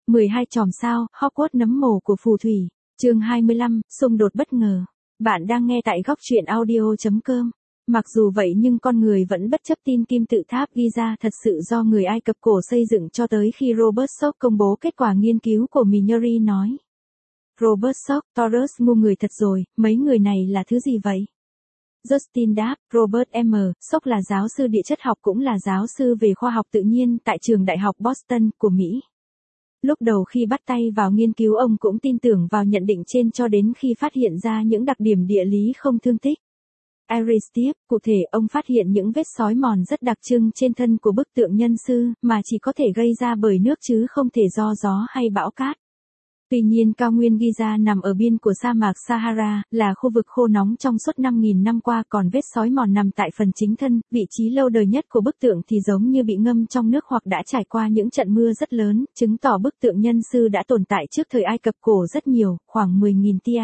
12 chòm sao, Hogwarts nấm mồ của phù thủy. Chương 25, xung đột bất ngờ. Bạn đang nghe tại góc truyện audio.com. Mặc dù vậy nhưng con người vẫn bất chấp tin kim tự tháp Giza thật sự do người Ai Cập cổ xây dựng cho tới khi Robert Schoch công bố kết quả nghiên cứu của Minory nói. Robert Schoch, Taurus ngu người thật rồi, mấy người này là thứ gì vậy? Justin đáp, Robert M. Schoch là giáo sư địa chất học cũng là giáo sư về khoa học tự nhiên tại trường đại học Boston của Mỹ. Lúc đầu khi bắt tay vào nghiên cứu ông cũng tin tưởng vào nhận định trên cho đến khi phát hiện ra những đặc điểm địa lý không tương thích. Iris tiếp, cụ thể ông phát hiện những vết xói mòn rất đặc trưng trên thân của bức tượng nhân sư mà chỉ có thể gây ra bởi nước chứ không thể do gió hay bão cát. Tuy nhiên cao nguyên Giza nằm ở biên của sa mạc Sahara, là khu vực khô nóng trong suốt 5.000 năm qua, còn vết xói mòn nằm tại phần chính thân, vị trí lâu đời nhất của bức tượng thì giống như bị ngâm trong nước hoặc đã trải qua những trận mưa rất lớn, chứng tỏ bức tượng nhân sư đã tồn tại trước thời Ai Cập cổ rất nhiều, khoảng 10.000 tia.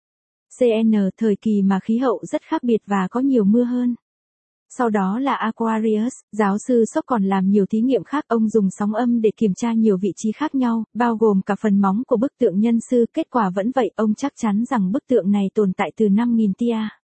CN thời kỳ mà khí hậu rất khác biệt và có nhiều mưa hơn. Sau đó là Aquarius, giáo sư Schoch còn làm nhiều thí nghiệm khác, ông dùng sóng âm để kiểm tra nhiều vị trí khác nhau, bao gồm cả phần móng của bức tượng nhân sư, kết quả vẫn vậy, ông chắc chắn rằng bức tượng này tồn tại từ 5.000 tia.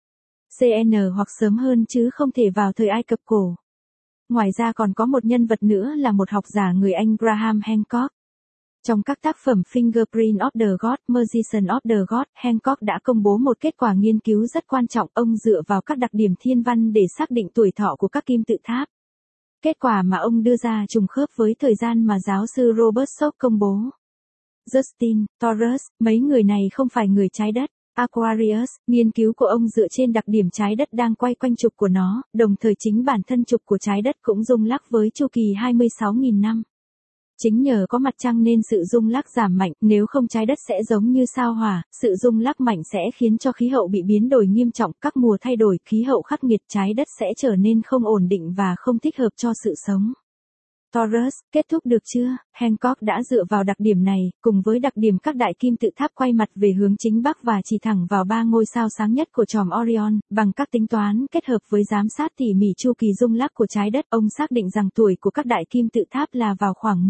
CN hoặc sớm hơn chứ không thể vào thời Ai Cập cổ. Ngoài ra còn có một nhân vật nữa là một học giả người Anh Graham Hancock. Trong các tác phẩm Fingerprint of the God, Magician of the God, Hancock đã công bố một kết quả nghiên cứu rất quan trọng, ông dựa vào các đặc điểm thiên văn để xác định tuổi thọ của các kim tự tháp. Kết quả mà ông đưa ra trùng khớp với thời gian mà giáo sư Robert Schoch công bố. Justin, Taurus, mấy người này không phải người trái đất. Aquarius, nghiên cứu của ông dựa trên đặc điểm trái đất đang quay quanh trục của nó, đồng thời chính bản thân trục của trái đất cũng rung lắc với chu kỳ 26.000 năm. Chính nhờ có mặt trăng nên sự rung lắc giảm mạnh, nếu không trái đất sẽ giống như sao hỏa, sự rung lắc mạnh sẽ khiến cho khí hậu bị biến đổi nghiêm trọng, các mùa thay đổi, khí hậu khắc nghiệt, trái đất sẽ trở nên không ổn định và không thích hợp cho sự sống. Taurus, kết thúc được chưa? Hancock đã dựa vào đặc điểm này, cùng với đặc điểm các đại kim tự tháp quay mặt về hướng chính bắc và chỉ thẳng vào 3 ngôi sao sáng nhất của chòm Orion, bằng các tính toán kết hợp với giám sát tỉ mỉ chu kỳ rung lắc của trái đất, ông xác định rằng tuổi của các đại kim tự tháp là vào khoảng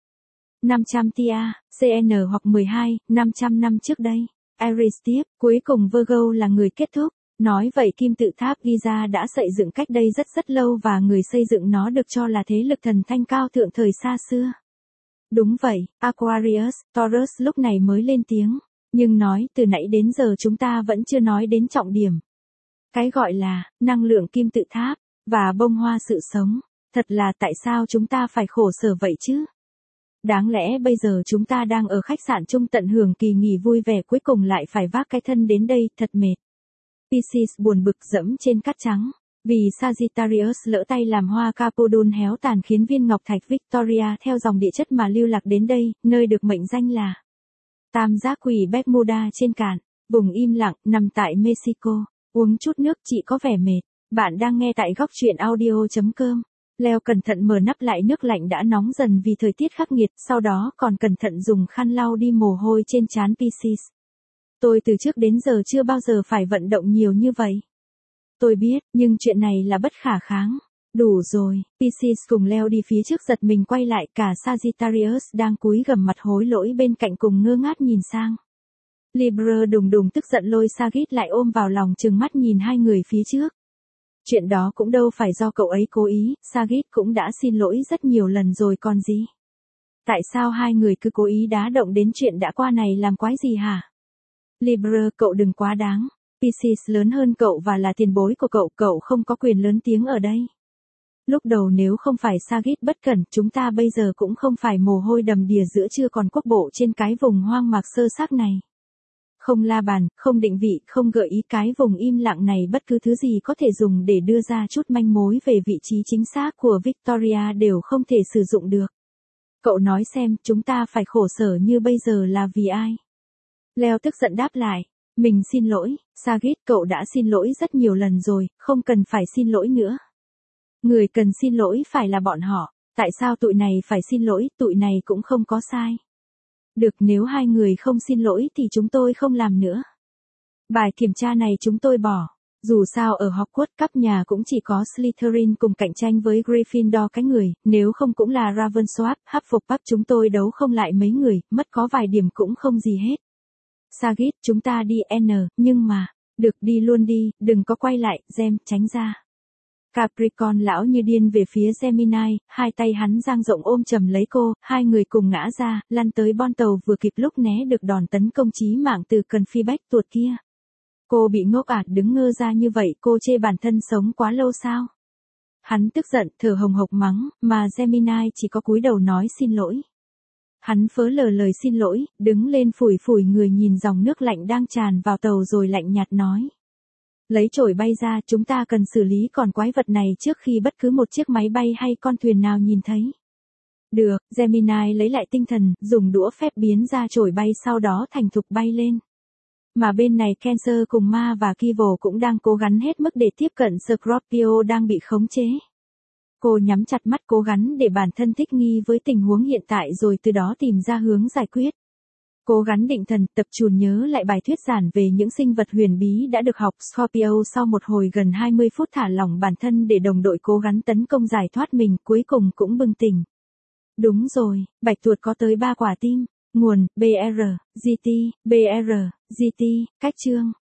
500 tia, CN hoặc 500 năm trước đây. Iris tiếp, cuối cùng Virgo là người kết thúc. Nói vậy kim tự tháp Giza đã xây dựng cách đây rất lâu và người xây dựng nó được cho là thế lực thần thanh cao thượng thời xa xưa. Đúng vậy, Aquarius, Taurus lúc này mới lên tiếng. Nhưng nói từ nãy đến giờ chúng ta vẫn chưa nói đến trọng điểm. Cái gọi là năng lượng kim tự tháp và bông hoa sự sống. Thật là tại sao chúng ta phải khổ sở vậy chứ? Đáng lẽ bây giờ chúng ta đang ở khách sạn chung tận hưởng kỳ nghỉ vui vẻ, cuối cùng lại phải vác cái thân đến đây, thật mệt. Pisces buồn bực dẫm trên cát trắng. Vì Sagittarius lỡ tay làm hoa Capodon héo tàn khiến viên ngọc thạch Victoria theo dòng địa chất mà lưu lạc đến đây, nơi được mệnh danh là Tam giác quỷ Bermuda trên cạn, vùng im lặng, nằm tại Mexico. Uống chút nước, chị có vẻ mệt. Bạn đang nghe tại góc truyện audio.com. Leo cẩn thận mở nắp lại, nước lạnh đã nóng dần vì thời tiết khắc nghiệt, sau đó còn cẩn thận dùng khăn lau đi mồ hôi trên trán Pisces. Tôi từ trước đến giờ chưa bao giờ phải vận động nhiều như vậy. Tôi biết, nhưng chuyện này là bất khả kháng. Đủ rồi, Pisces cùng leo đi phía trước giật mình quay lại, cả Sagittarius đang cúi gằm mặt hối lỗi bên cạnh cùng ngơ ngác nhìn sang. Libra đùng đùng tức giận lôi Sagit lại ôm vào lòng, trừng mắt nhìn hai người phía trước. Chuyện đó cũng đâu phải do cậu ấy cố ý, Sagit cũng đã xin lỗi rất nhiều lần rồi còn gì. Tại sao hai người cứ cố ý đá động đến chuyện đã qua này làm quái gì hả? Libra, cậu đừng quá đáng. Pisces lớn hơn cậu và là tiền bối của cậu, cậu không có quyền lớn tiếng ở đây. Lúc đầu nếu không phải Sagit bất cẩn, chúng ta bây giờ cũng không phải mồ hôi đầm đìa giữa trưa còn quốc bộ trên cái vùng hoang mạc sơ xác này. Không la bàn, không định vị, không gợi ý, cái vùng im lặng này bất cứ thứ gì có thể dùng để đưa ra chút manh mối về vị trí chính xác của Victoria đều không thể sử dụng được. Cậu nói xem, chúng ta phải khổ sở như bây giờ là vì ai? Leo tức giận đáp lại, mình xin lỗi, Sagit, cậu đã xin lỗi rất nhiều lần rồi, không cần phải xin lỗi nữa. Người cần xin lỗi phải là bọn họ, tại sao tụi này phải xin lỗi, tụi này cũng không có sai. Được, nếu hai người không xin lỗi thì chúng tôi không làm nữa. Bài kiểm tra này chúng tôi bỏ. Dù sao ở Hogwarts cấp nhà cũng chỉ có Slytherin cùng cạnh tranh với Gryffindor cái người, nếu không cũng là Ravenclaw, Hufflepuff chúng tôi đấu không lại mấy người, mất có vài điểm cũng không gì hết. Sagit chúng ta đi N, nhưng mà, được đi luôn đi, đừng có quay lại, Gem, tránh ra. Capricorn lão như điên về phía Gemini, hai tay hắn dang rộng ôm chầm lấy cô, hai người cùng ngã ra, lăn tới bon tàu vừa kịp lúc né được đòn tấn công chí mạng từ Confibek tuột kia. Cô bị ngốc đứng ngơ ra như vậy cô chê bản thân sống quá lâu sao? Hắn tức giận thở hồng hộc mắng, mà Gemini chỉ có cúi đầu nói xin lỗi. Hắn phớ lờ lời xin lỗi, đứng lên phủi phủi người nhìn dòng nước lạnh đang tràn vào tàu rồi lạnh nhạt nói. Lấy chổi bay ra chúng ta cần xử lý con quái vật này trước khi bất cứ một chiếc máy bay hay con thuyền nào nhìn thấy. Được, Gemini lấy lại tinh thần, dùng đũa phép biến ra chổi bay sau đó thành thục bay lên. Mà bên này Cancer cùng Ma và Kevin cũng đang cố gắng hết mức để tiếp cận Scorpio đang bị khống chế. Cô nhắm chặt mắt cố gắng để bản thân thích nghi với tình huống hiện tại rồi từ đó tìm ra hướng giải quyết. Cố gắng định thần, tập trung nhớ lại bài thuyết giản về những sinh vật huyền bí đã được học. Scorpio sau một hồi gần 20 phút thả lỏng bản thân để đồng đội cố gắng tấn công giải thoát mình, cuối cùng cũng bừng tỉnh. Đúng rồi, bạch tuộc có tới 3 quả tim. Nguồn, BR, GT, BR, GT, cách chương.